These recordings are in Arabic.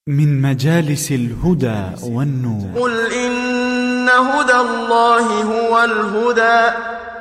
من مجالس الهدى والنور. قل إن هدى الله هو الهدى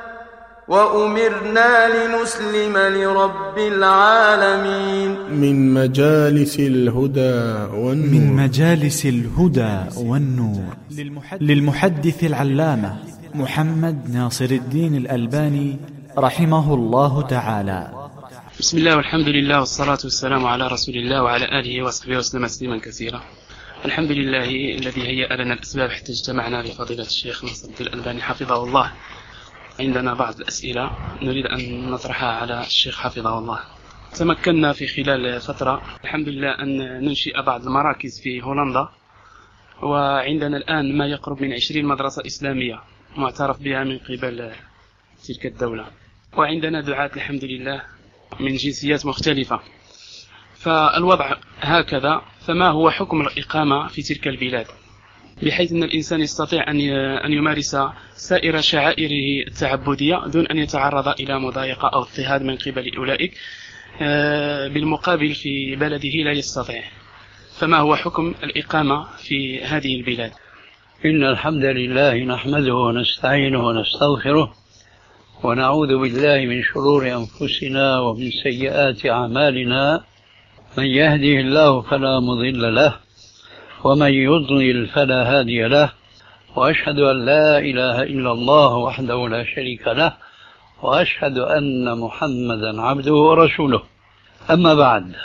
وأمرنا لنسلم لرب العالمين. من مجالس الهدى والنور. من مجالس الهدى والنور للمحدث العلامة محمد ناصر الدين الألباني رحمه الله تعالى. بسم الله والحمد لله والصلاة والسلام على رسول الله وعلى آله وصحبه وسلم تسليما كثيرا. الحمد لله الذي هيأ لنا الأسباب حتى اجتمعنا بفضيلة الشيخ ناصر الدين الألباني حفظه الله. عندنا بعض الأسئلة نريد أن نطرحها على الشيخ حفظه الله. تمكنا في خلال فترة الحمد لله أن ننشئ بعض المراكز في هولندا، وعندنا الآن ما يقرب من 20 مدرسة إسلامية معترف بها من قبل تلك الدولة، وعندنا دعاة الحمد لله من جنسيات مختلفة. فالوضع هكذا، فما هو حكم الإقامة في تلك البلاد بحيث أن الإنسان يستطيع أن يمارس سائر شعائره التعبدية دون أن يتعرض إلى مضايقة أو اضطهاد من قبل أولئك، بالمقابل في بلده لا يستطيع. فما هو حكم الإقامة في هذه البلاد؟ إن الحمد لله نحمده ونستعينه ونستغفره ونعوذ بالله من شرور أنفسنا ومن سيئات أعمالنا. من يهده الله فلا مضل له ومن يضلل فلا هادي له، وأشهد أن لا إله إلا الله وحده لا شريك له، وأشهد أن محمدا عبده ورسوله. أما بعد،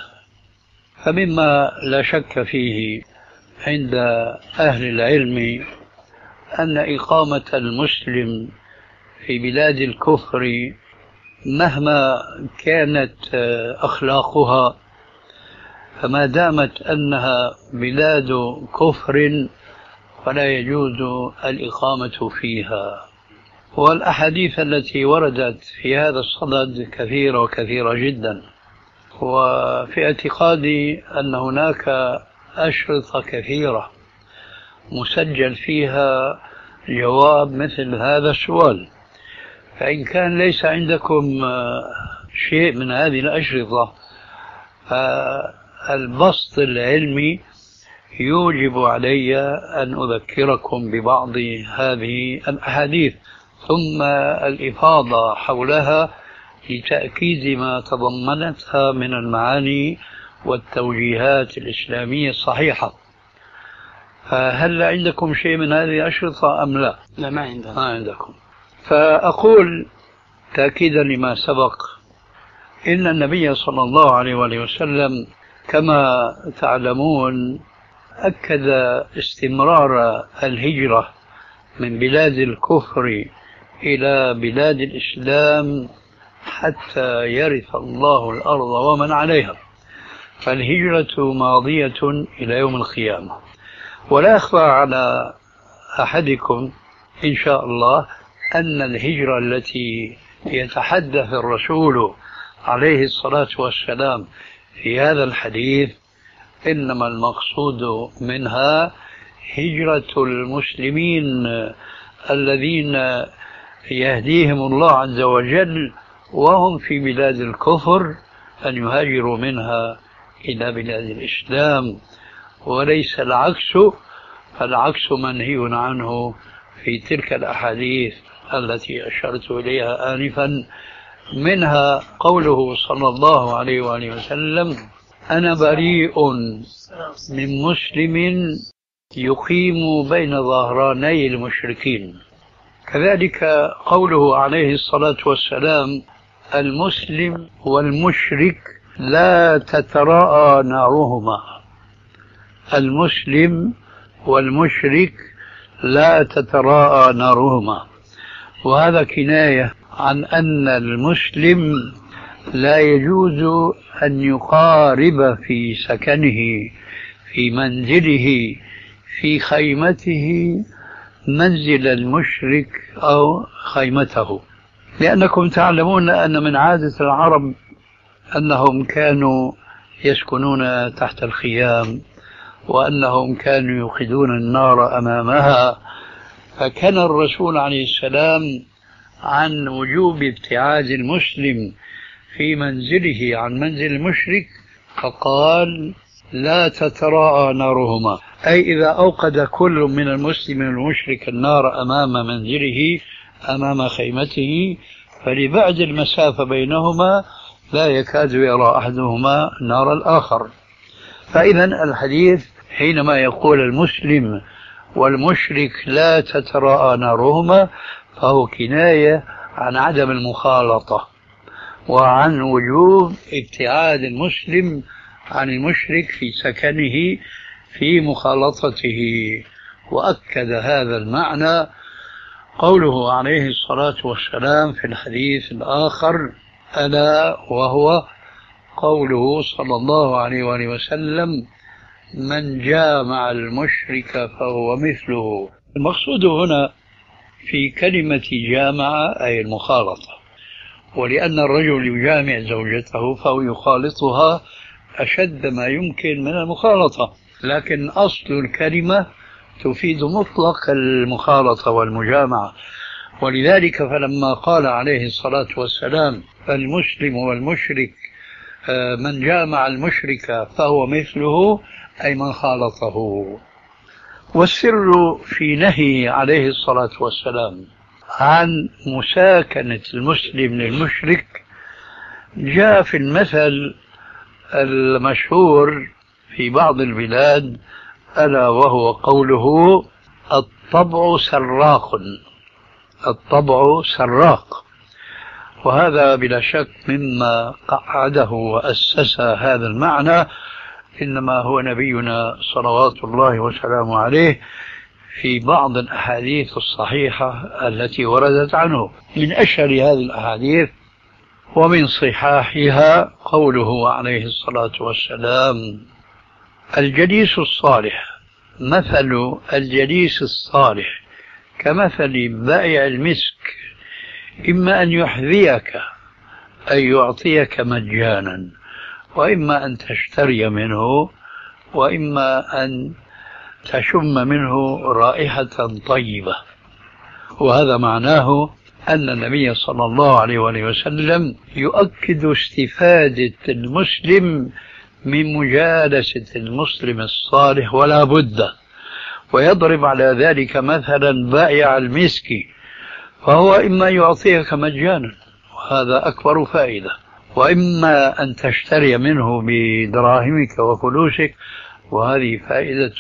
فمما لا شك فيه عند أهل العلم أن إقامة المسلم في بلاد الكفر مهما كانت أخلاقها، فما دامت أنها بلاد كفر فلا يجوز الإقامة فيها. والأحاديث التي وردت في هذا الصدد كثيرة وكثيرة جدا، وفي اعتقادي أن هناك أشرطة كثيرة مسجل فيها جواب مثل هذا السؤال. فإن كان ليس عندكم شيء من هذه الأشرطة، فالبسط العلمي يوجب علي أن أذكركم ببعض هذه الأحاديث ثم الإفاضة حولها لتأكيد ما تضمنتها من المعاني والتوجيهات الإسلامية الصحيحة. هل عندكم شيء من هذه الأشرطة أم لا؟ لا، ما عندكم. فأقول تأكيدا لما سبق، إن النبي صلى الله عليه وآله وسلم كما تعلمون أكد استمرار الهجرة من بلاد الكفر إلى بلاد الإسلام حتى يرث الله الأرض ومن عليها، فالهجرة ماضية إلى يوم القيامة. ولا أخفى على أحدكم إن شاء الله أن الهجرة التي يتحدث الرسول عليه الصلاة والسلام في هذا الحديث إنما المقصود منها هجرة المسلمين الذين يهديهم الله عز وجل وهم في بلاد الكفر أن يهاجروا منها إلى بلاد الإسلام، وليس العكس، فالعكس منهي عنه في تلك الأحاديث التي أشرت إليها آنفا، منها قوله صلى الله عليه وآله وسلم: أنا بريء من مسلم يقيم بين ظهراني المشركين. كذلك قوله عليه الصلاة والسلام: المسلم والمشرك لا تتراءى نارهما. المسلم والمشرك لا تتراءى نارهما، وهذا كناية عن أن المسلم لا يجوز أن يقارب في سكنه، في منزله، في خيمته، منزل المشرك أو خيمته، لأنكم تعلمون أن من عادة العرب أنهم كانوا يسكنون تحت الخيام، وأنهم كانوا يوقدون النار أمامها. فكان الرسول عليه السلام عن وجوب ابتعاد المسلم في منزله عن منزل المشرك، فقال: لا تتراءى نارهما، أي إذا أوقد كل من المسلم والمشرك النار أمام منزله أمام خيمته فلبعد المسافة بينهما لا يكاد يرى أحدهما نار الآخر. فإذا الحديث حينما يقول المسلم والمشرك لا تتراءى نارهما فهو كناية عن عدم المخالطة وعن وجوب ابتعاد المسلم عن المشرك في سكنه في مخالطته. وأكد هذا المعنى قوله عليه الصلاة والسلام في الحديث الآخر، ألا وهو قوله صلى الله عليه وآله وسلم: من جامع المشرك فهو مثله. المقصود هنا في كلمة جامع أي المخالطة، ولأن الرجل يجامع زوجته فهو يخالطها أشد ما يمكن من المخالطة، لكن أصل الكلمة تفيد مطلق المخالطة والمجامعة. ولذلك فلما قال عليه الصلاة والسلام: المسلم والمشرك من جامع المشرك فهو مثله، أي من خالطه. والسر في نهي عليه الصلاة والسلام عن مساكنة المسلم للمشرك جاء في المثل المشهور في بعض البلاد، ألا وهو قوله: الطبع سراق. الطبع سراق. وهذا بلا شك مما قعده وأسس هذا المعنى إنما هو نبينا صلوات الله وسلامه عليه في بعض الأحاديث الصحيحة التي وردت عنه. من أشهر هذه الأحاديث ومن صحاحها قوله عليه الصلاة والسلام: الجليس الصالح، مثل الجليس الصالح كمثل بائع المسك، إما أن يحذيك أي يعطيك مجانا، وإما أن تشتري منه، وإما أن تشم منه رائحة طيبة. وهذا معناه أن النبي صلى الله عليه وآله وسلم يؤكد استفادة المسلم من مجالسة المسلم الصالح ولا بد، ويضرب على ذلك مثلا بائع المسك، فهو إما يعطيك مجانا وهذا أكبر فائدة، وإما أن تشتري منه بدراهمك وفلوسك وهذه فائدة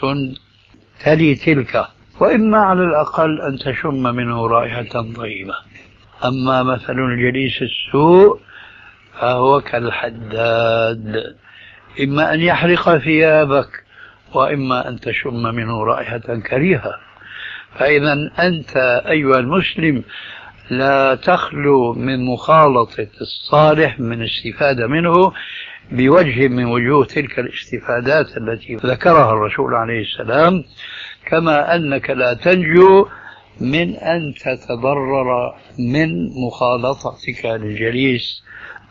تلي تلك، وإما على الأقل أن تشم منه رائحة طيبة. أما مثل الجليس السوء فهو كالحداد، إما أن يحرق ثيابك وإما أن تشم منه رائحة كريهة. فإذا أنت أيها المسلم لا تخلو من مخالطة الصالح من الاستفادة منه بوجه من وجوه تلك الاستفادات التي ذكرها الرسول عليه السلام، كما أنك لا تنجو من أن تتضرر من مخالطتك للجليس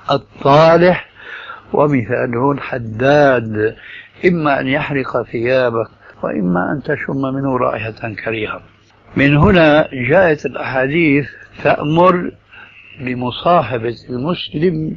الطالح. ومثاله الحداد، إما أن يحرق ثيابك وإما أن تشم منه رائحة كريهة. من هنا جاءت الأحاديث تأمر بمصاحبة المسلم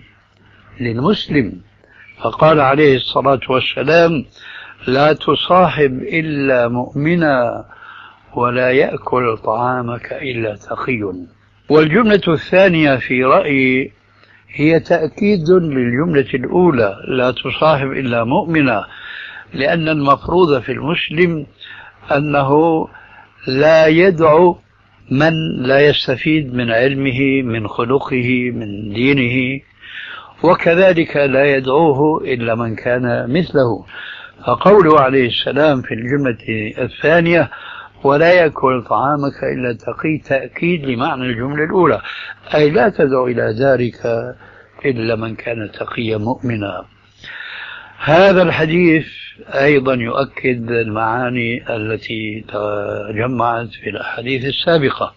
للمسلم، فقال عليه الصلاة والسلام: لا تصاحب إلا مؤمنا ولا يأكل طعامك إلا تقي. والجملة الثانية في رأيي هي تأكيد للجملة الأولى: لا تصاحب إلا مؤمنا، لأن المفروض في المسلم أنه لا يدعو من لا يستفيد من علمه، من خلقه، من دينه، وكذلك لا يدعوه إلا من كان مثله. فقوله عليه السلام في الجملة الثانية: ولا يأكل طعامك إلا تقي، تأكيد لمعنى الجملة الأولى، أي لا تدعو إلى ذلك إلا من كان تقيا مؤمنا. هذا الحديث أيضا يؤكد المعاني التي تجمعت في الأحاديث السابقة.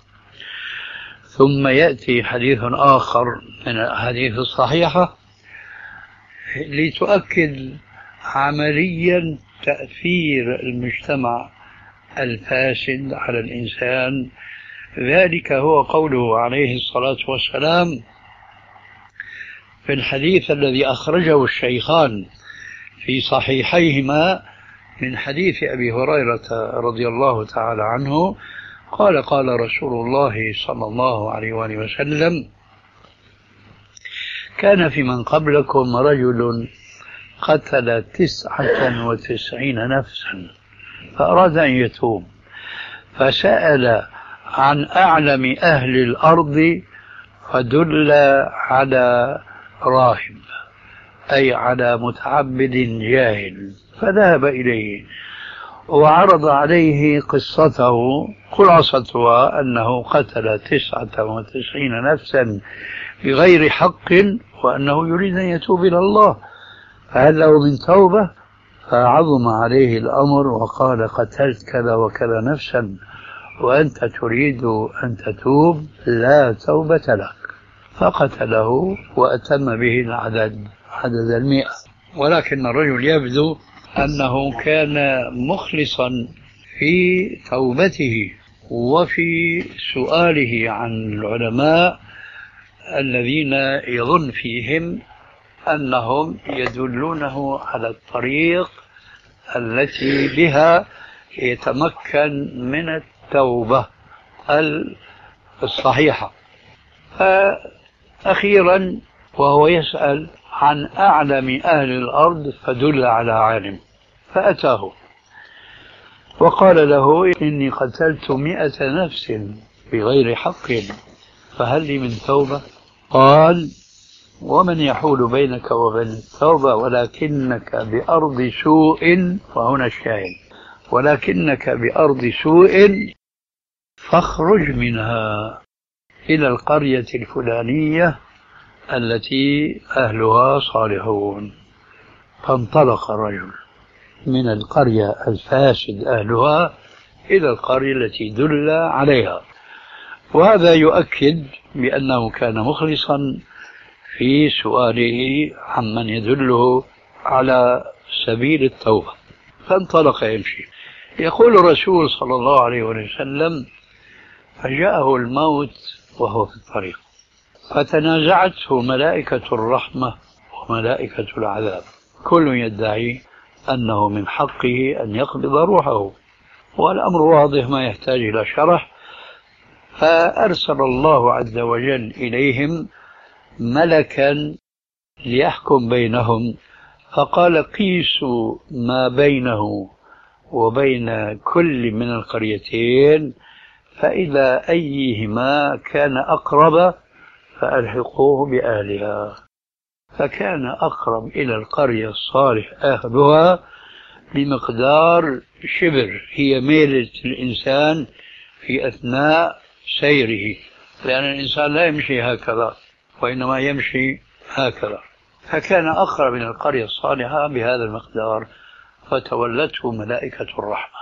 ثم يأتي حديث آخر من الأحاديث الصحيحة لتؤكد عمليا تأثير المجتمع الفاسد على الإنسان. ذلك هو قوله عليه الصلاة والسلام في الحديث الذي أخرجه الشيخان في صحيحيهما من حديث أبي هريرة رضي الله تعالى عنه قال قال رسول الله صلى الله عليه وآله وسلم: كان في من قبلكم رجل قتل 99 نفسا فأراد أن يتوب، فسأل عن أعلم أهل الأرض فدل على راهب، أي على متعبد جاهل، فذهب إليه وعرض عليه قصته، خلاصتها أنه قتل 99 نفسا بغير حق وأنه يريد أن يتوب إلى الله، فهل له من توبة؟ فعظم عليه الأمر وقال: قتلت كذا وكذا نفسا وأنت تريد أن تتوب، لا توبة لك. فقتله وأتم به العدد، عدد 100. ولكن الرجل يبدو أنه كان مخلصا في توبته وفي سؤاله عن العلماء الذين يظن فيهم أنهم يدلونه على الطريق التي بها يتمكن من التوبة الصحيحة. فأخيرا وهو يسأل عن أعلم أهل الأرض فدل على عالم، فأتاه وقال له: إني قتلت 100 نفس بغير حق، فهل لي من توبة؟ قال: ومن يحول بينك وبين التوبة ولكنك بأرض سوء، وهنا الشاهد، ولكنك بأرض سوء فاخرج منها إلى القرية الفلانية التي أهلها صالحون. فانطلق الرجل من القرية الفاسد أهلها إلى القرية التي دل عليها، وهذا يؤكد بأنه كان مخلصا في سؤاله عمن يدله على سبيل التوبة. فانطلق يمشي. يقول الرسول صلى الله عليه وسلم: فجاءه الموت وهو في الطريق، فتنازعته ملائكة الرحمة وملائكة العذاب، كل يدعي أنه من حقه أن يقبض روحه، والأمر واضح ما يحتاج إلى شرح. فأرسل الله عز وجل إليهم ملكا ليحكم بينهم، فقال: قيسوا ما بينه وبين كل من القريتين، فإذا أيهما كان أقرب فألحقوه بأهلها. فكان أقرب إلى القرية الصالح أهلها بمقدار شبر، هي ميلة الإنسان في أثناء سيره، لأن الإنسان لا يمشي هكذا وإنما يمشي هكذا. فكان أقرب من القرية الصالحة بهذا المقدار، فتولته ملائكة الرحمة.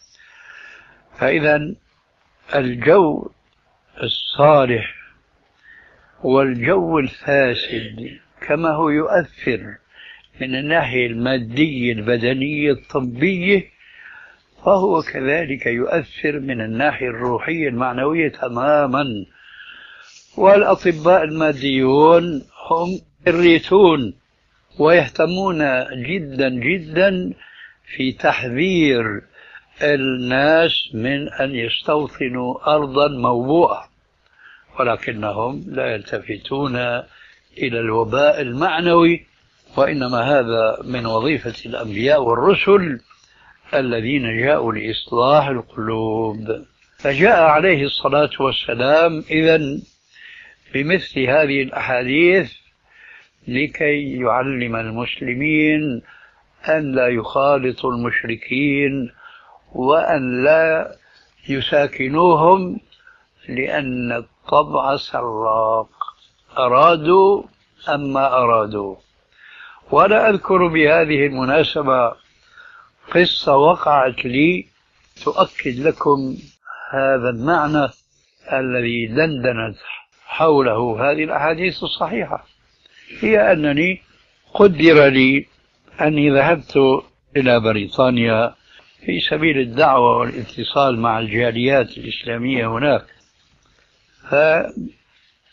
فإذا الجو الصالح والجو الفاسد كما هو يؤثر من الناحية المادية البدنية الطبية، فهو كذلك يؤثر من الناحية الروحية المعنوية تماما. والأطباء الماديون هم يريتون ويهتمون جدا جدا في تحذير الناس من أن يستوطنوا أرضا موبوءة، ولكنهم لا يلتفتون إلى الوباء المعنوي، وإنما هذا من وظيفة الأنبياء والرسل الذين جاءوا لإصلاح القلوب. فجاء عليه الصلاة والسلام إذن بمثل هذه الأحاديث لكي يعلم المسلمين أن لا يخالطوا المشركين وأن لا يساكنوهم، لأن الطبع سراق، أرادوا أم ما أرادوا. وأنا أذكر بهذه المناسبة قصة وقعت لي تؤكد لكم هذا المعنى الذي دندنت حوله هذه الأحاديث الصحيحة. هي أنني قدر لي أني ذهبت إلى بريطانيا في سبيل الدعوة والاتصال مع الجاليات الإسلامية هناك،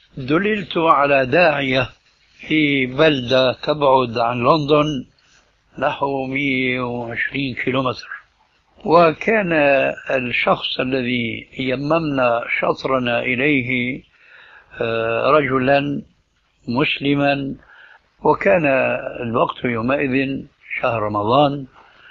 فدللت على داعية في بلدة تبعد عن لندن نحو 120 كيلومتر. وكان الشخص الذي يممنا شطرنا إليه رجلا مسلما، وكان الوقت يومئذ شهر رمضان،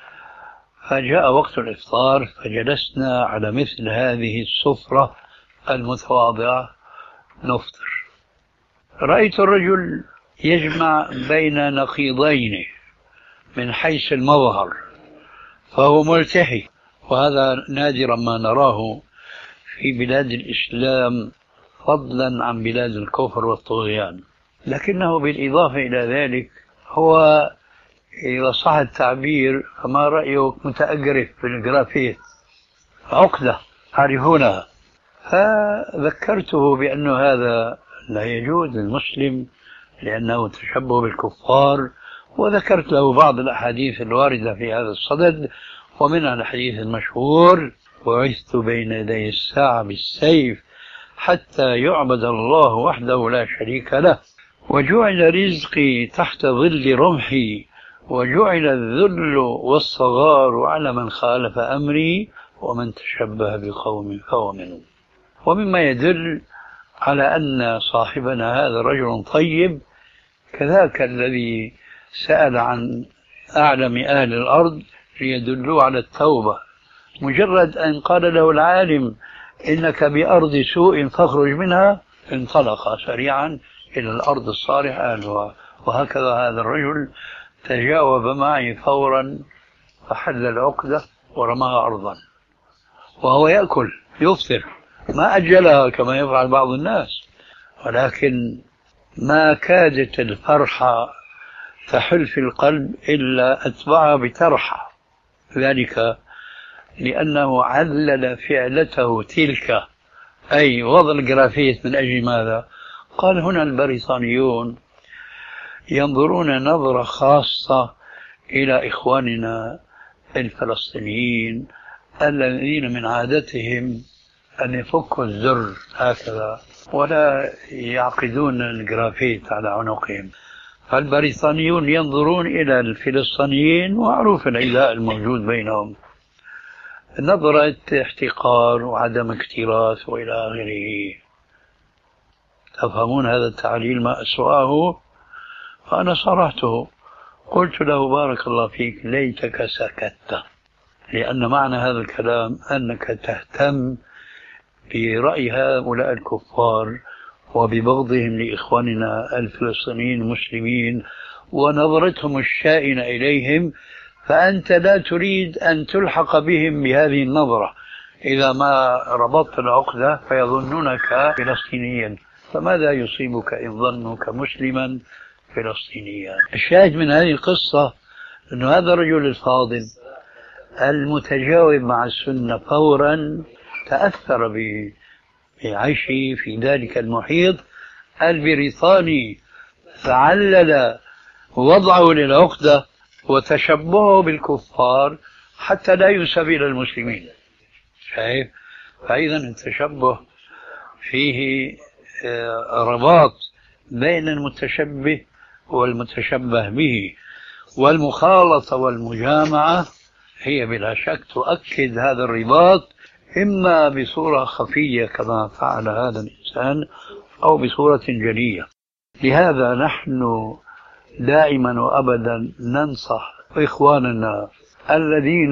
فجاء وقت الإفطار فجلسنا على مثل هذه السفرة المتواضعة نفطر. رأيت الرجل يجمع بين نقيضين من حيث المظهر، فهو ملتحي، وهذا نادرا ما نراه في بلاد الإسلام فضلا عن بلاد الكفر والطغيان. لكنه بالإضافة إلى ذلك هو، إذا صح التعبير، فما رأيك، متأجرف بالجرافيت، عقدة تعرفونها. فذكرته بأن هذا لا يجوز للمسلم لأنه تشبه بالكفار، وذكرت له بعض الأحاديث الواردة في هذا الصدد، ومنها الحديث المشهور: بعثت بين يدي الساعة بالسيف حتى يعبد الله وحده لا شريك له، وجعل رزقي تحت ظل رمحي، وجعل الذل والصغار على من خالف أمري، ومن تشبه بقوم فهو منهم. ومما يدل على أن صاحبنا هذا رجل طيب، كذاك الذي سأل عن أعلم أهل الأرض ليدلوا على التوبة، مجرد أن قال له العالم: إنك بأرض سوء فاخرج منها، انطلق سريعا إلى الأرض الصالح أهلها. وهكذا هذا الرجل تجاوب معي فورا، فحل العقدة ورماها أرضا، وهو يأكل يفطر، ما أجلها كما يفعل بعض الناس. ولكن ما كادت الفرحة تحل في القلب إلا أتبعها بترحة، ذلك لأنه علل فعلته تلك، أي وضع الجرافيت، من أجل ماذا؟ قال: هنا البريطانيون ينظرون نظرة خاصة إلى إخواننا الفلسطينيين الذين من عادتهم أن يفكوا الزر هكذا ولا يعقدون الجرافيت على عنقهم. فالبريطانيون ينظرون إلى الفلسطينيين، ومعروف العداء الموجود بينهم، نظرة احتقار وعدم اكتراث وإلى آخره. تفهمون هذا التعليل ما أسوأه؟ فأنا صرحته، قلت له: بارك الله فيك، ليتك سكت، لأن معنى هذا الكلام أنك تهتم برأي هؤلاء الكفار وببغضهم لإخواننا الفلسطينيين المسلمين ونظرتهم الشائنة إليهم، فأنت لا تريد أن تلحق بهم بهذه النظرة. إذا ما ربطت العقدة فيظنونك فلسطينيا، فماذا يصيبك إن ظنك مسلما فلسطينيا؟ الشاهد من هذه القصة أن هذا الرجل الفاضل المتجاوب مع السنة فورا تأثر بعيشه في ذلك المحيط البريطاني، فعلل وضعه للعقدة وتشبهه بالكفار حتى لا ينسب إلى المسلمين. شايف؟ فإذا التشبه فيه رباط بين المتشبه والمتشبه به، والمخالطة والمجامعة هي بلا شك تؤكد هذا الرباط، إما بصورة خفية كما فعل هذا الإنسان أو بصورة جلية. لهذا نحن دائما وأبدا ننصح إخواننا الذين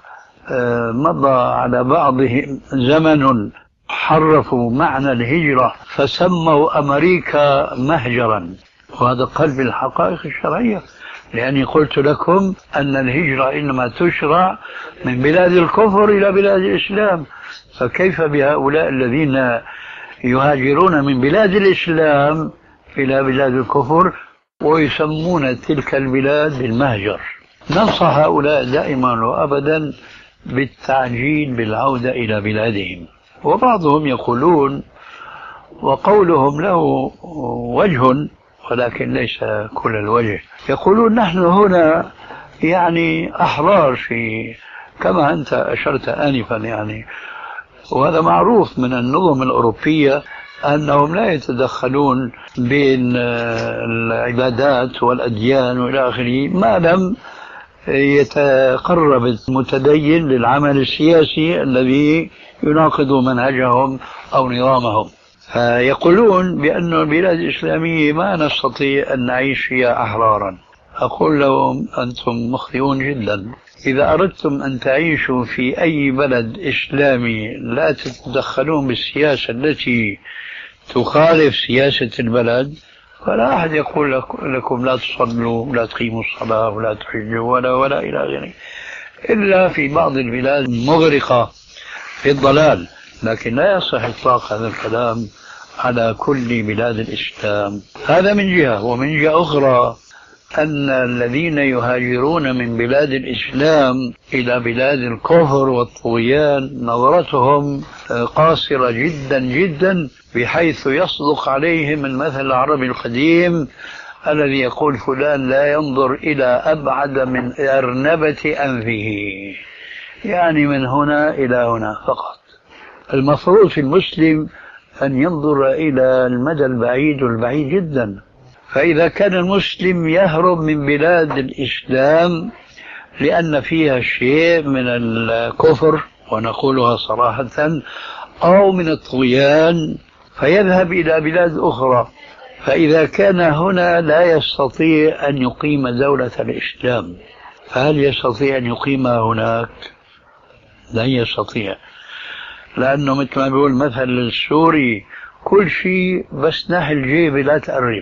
مضى على بعضهم زمن حرفوا معنى الهجرة فسموا أمريكا مهجرا، وهذا قلب الحقائق الشرعية، لأني قلت لكم أن الهجرة إنما تشرع من بلاد الكفر إلى بلاد الإسلام، فكيف بهؤلاء الذين يهاجرون من بلاد الإسلام إلى بلاد الكفر ويسمون تلك البلاد بالمهجر؟ ننصح هؤلاء دائما وأبدا بالتعجيل بالعودة إلى بلادهم. وبعضهم يقولون، وقولهم له وجه ولكن ليس كل الوجه، يقولون: نحن هنا يعني أحرار في، كما أنت أشرت آنفا يعني، وهذا معروف من النظم الأوروبية أنهم لا يتدخلون بين العبادات والأديان وإلى آخره ما لم يتقرب المتدين للعمل السياسي الذي يناقض منهجهم أو نظامهم. يقولون بأن البلاد الإسلامية ما نستطيع أن نعيش فيها أحرارا. أقول لهم أنتم مخطئون جدا. إذا أردتم أن تعيشوا في أي بلد إسلامي لا تتدخلون بالسياسة التي تخالف سياسة البلد، فلا أحد يقول لكم لا تصلوا ولا تقيموا الصلاة ولا تحجوا ولا إلى آخره، إلا في بعض البلاد المغرقة في الضلال. لكن لا يصح إطلاق هذا الكلام على كل بلاد الإسلام. هذا من جهة. ومن جهة أخرى أن الذين يهاجرون من بلاد الإسلام إلى بلاد الكفر والطغيان نظرتهم قاصرة جدا جدا، بحيث يصدق عليهم المثل العربي القديم الذي يقول فلان لا ينظر إلى أبعد من أرنبة أنفه، يعني من هنا إلى هنا فقط. المفروض في المسلم أن ينظر إلى المدى البعيد والبعيد جدا. فإذا كان المسلم يهرب من بلاد الإسلام لأن فيها شيء من الكفر، ونقولها صراحة، أو من الطغيان، فيذهب إلى بلاد أخرى. فإذا كان هنا لا يستطيع أن يقيم دولة الإسلام، فهل يستطيع أن يقيمها هناك؟ لن يستطيع، لأنه مثل ما بيقول مثل السوري كل شيء بس نحل جيبي لا تقرب.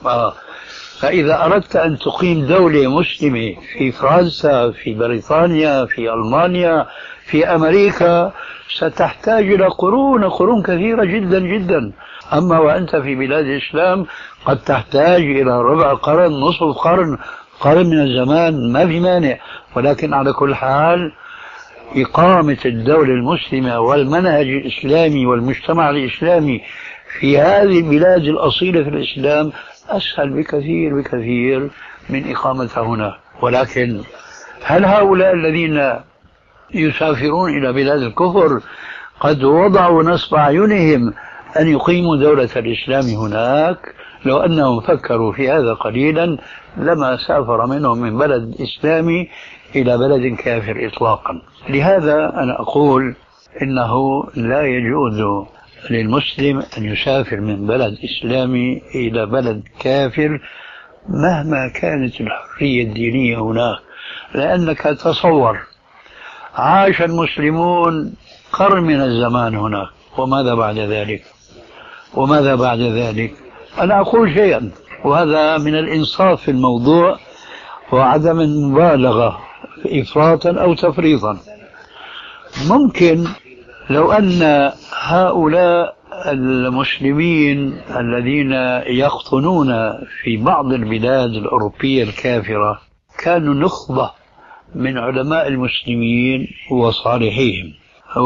فإذا أردت أن تقيم دولة مسلمة في فرنسا، في بريطانيا، في ألمانيا، في أمريكا، ستحتاج إلى قرون كثيرة جدا جدا. أما وأنت في بلاد الإسلام قد تحتاج إلى ربع قرن، نصف قرن من الزمان، ما في مانع. ولكن على كل حال إقامة الدولة المسلمة والمنهج الإسلامي والمجتمع الإسلامي في هذه البلاد الأصيلة في الإسلام أسهل بكثير بكثير من إقامتها هنا. ولكن هل هؤلاء الذين يسافرون إلى بلاد الكفر قد وضعوا نصب أعينهم أن يقيموا دولة الإسلام هناك؟ لو أنهم فكروا في هذا قليلا لما سافر منهم من بلد إسلامي إلى بلد كافر إطلاقا. لهذا أنا أقول إنه لا يجوز للمسلم أن يسافر من بلد إسلامي إلى بلد كافر مهما كانت الحرية الدينية هناك. لأنك تصور عاش المسلمون قرن من الزمان هناك، وماذا بعد ذلك؟ أنا أقول شيئا، وهذا من الإنصاف في الموضوع وعدم المبالغة إفراطا أو تفريطا. ممكن لو أن هؤلاء المسلمين الذين يقطنون في بعض البلاد الأوروبية الكافرة كانوا نخبة من علماء المسلمين وصالحيهم،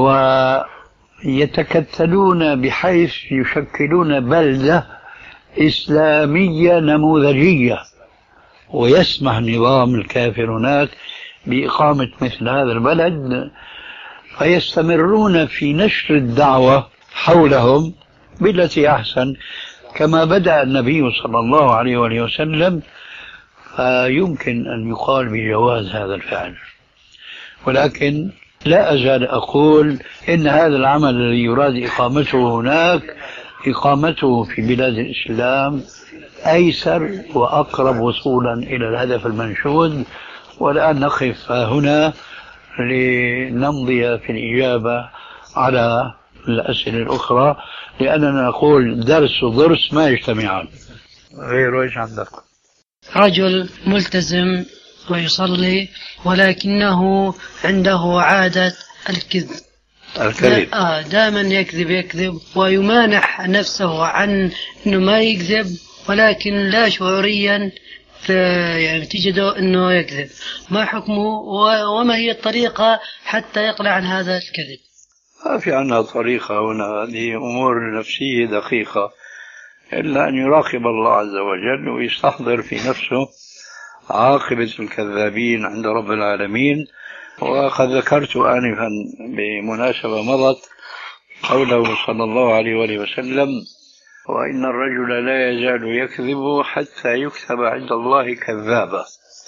ويتكتلون بحيث يشكلون بلدة إسلامية نموذجية، ويسمح نظام الكافر هناك بإقامة مثل هذا البلد، فيستمرون في نشر الدعوة حولهم بالتي أحسن كما بدأ النبي صلى الله عليه وآله وسلم. فيمكن أن يقال بجواز هذا الفعل. ولكن لا أزال أقول إن هذا العمل الذي يراد إقامته هناك إقامته في بلاد الإسلام أيسر وأقرب وصولا إلى الهدف المنشود. والآن نقف هنا لنمضي في الإجابة على الأسئلة الأخرى، لأننا نقول درس وضرس ما يجتمعان. غير إيش عندك؟ رجل ملتزم ويصلي ولكنه عنده عادة الكذب. دائما يكذب ويمانح نفسه عن أنه ما يكذب، ولكن لا شعوريا يعني تجده أنه يكذب. ما حكمه وما هي الطريقة حتى يقلع عن هذا الكذب؟ ما في عنا طريقة هنا، هذه أمور نفسية دقيقة، إلا أن يراقب الله عز وجل ويستحضر في نفسه عاقبة الكذابين عند رب العالمين. وقد ذكرت آنفا بمناسبة مضت قوله صلى الله عليه وآله وسلم: وإن الرجل لا يزال يكذب حتى يكتب عند الله كذابا.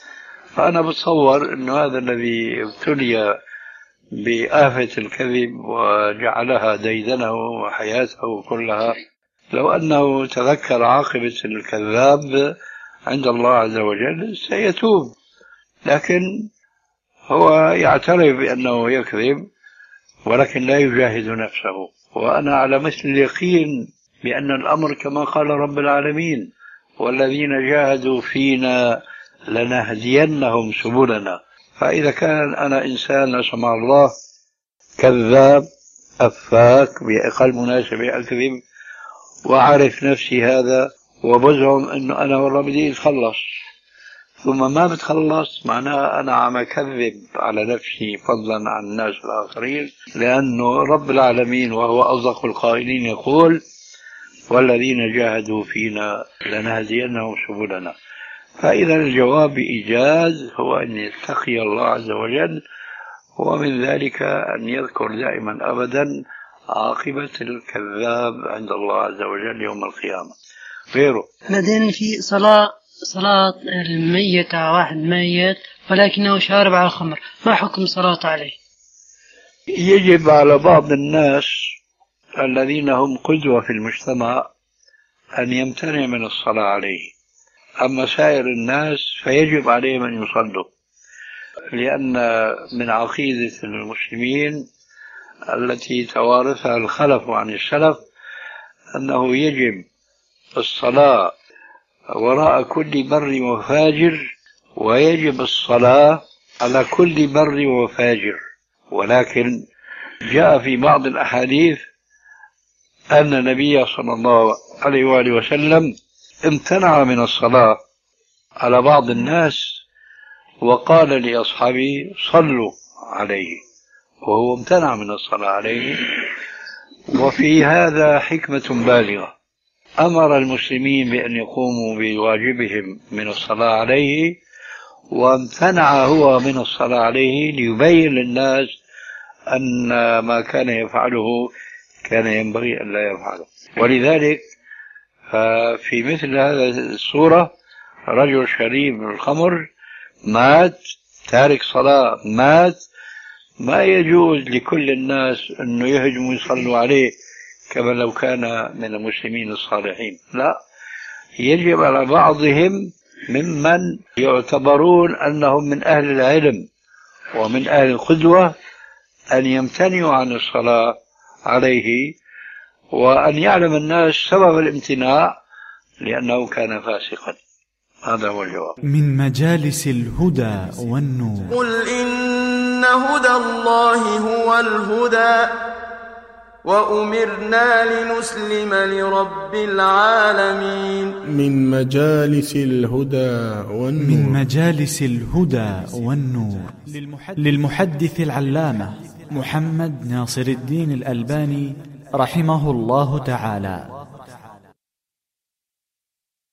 فأنا بتصور أنه هذا الذي ابتلي بآفة الكذب وجعلها ديدنه وحياته كلها، لو أنه تذكر عاقبة الكذاب عند الله عز وجل سيتوب، لكن هو يعترف بأنه يكذب ولكن لا يجاهد نفسه. وأنا على مثل اليقين بأن الأمر كما قال رب العالمين: والذين جاهدوا فينا لنهدينهم سبلنا. فإذا كان أنا إنسان لا سمح الله كذاب أفاك بأقل مناسبة أكذب وأعرف نفسي هذا وبزعم أنه أنا والله بدي أتخلص، ثم ما بتخلص، معناها أنا عم أكذب على نفسي فضلا عن الناس الآخرين، لأنه رب العالمين وهو أصدق القائلين يقول: والذين جاهدوا فينا لنهدينهم سبلنا. فإذا الجواب بإيجاز هو أن يتقي الله عز وجل، ومن ذلك أن يذكر دائما أبدا عاقبة الكذاب عند الله عز وجل يوم القيامة. غيره بعدين في صلاة الميت على واحد ميت ولكنه شارب على الخمر، ما حكم صلاة عليه؟ يجب على بعض الناس الذين هم قدوة في المجتمع أن يمتنع من الصلاة عليه، أما سائر الناس فيجب عليهم أن يصلوا، لأن من عقيدة المسلمين التي توارثها الخلف عن السلف أنه يجب الصلاة وراء كل بر وفاجر، ويجب الصلاة على كل بر وفاجر. ولكن جاء في بعض الأحاديث أن النبي صلى الله عليه وآله وسلم امتنع من الصلاة على بعض الناس وقال لأصحابه: صلوا عليه، وهو امتنع من الصلاة عليه. وفي هذا حكمة بالغة، أمر المسلمين بأن يقوموا بواجبهم من الصلاة عليه، وامتنع هو من الصلاة عليه ليبين للناس أن ما كان يفعله كان ينبغي أن لا يفعله. ولذلك في مثل هذا الصورة رجل شريب من الخمر مات، تارك صلاة مات، ما يجوز لكل الناس أنه يهجموا يصلوا عليه كما لو كان من المسلمين الصالحين، لا، يجب على بعضهم ممن يعتبرون أنهم من أهل العلم ومن أهل القدوة أن يمتنعوا عن الصلاة عليه، وأن يعلم الناس سبب الامتناع لأنه كان فاسقا. هذا هو الجواب. من مجالس الهدى والنور. قل إن هدى الله هو الهدى وأمرنا لنسلم لرب العالمين. من مجالس الهدى والنور. من مجالس الهدى والنور للمحدث العلامة محمد ناصر الدين الألباني رحمه الله تعالى.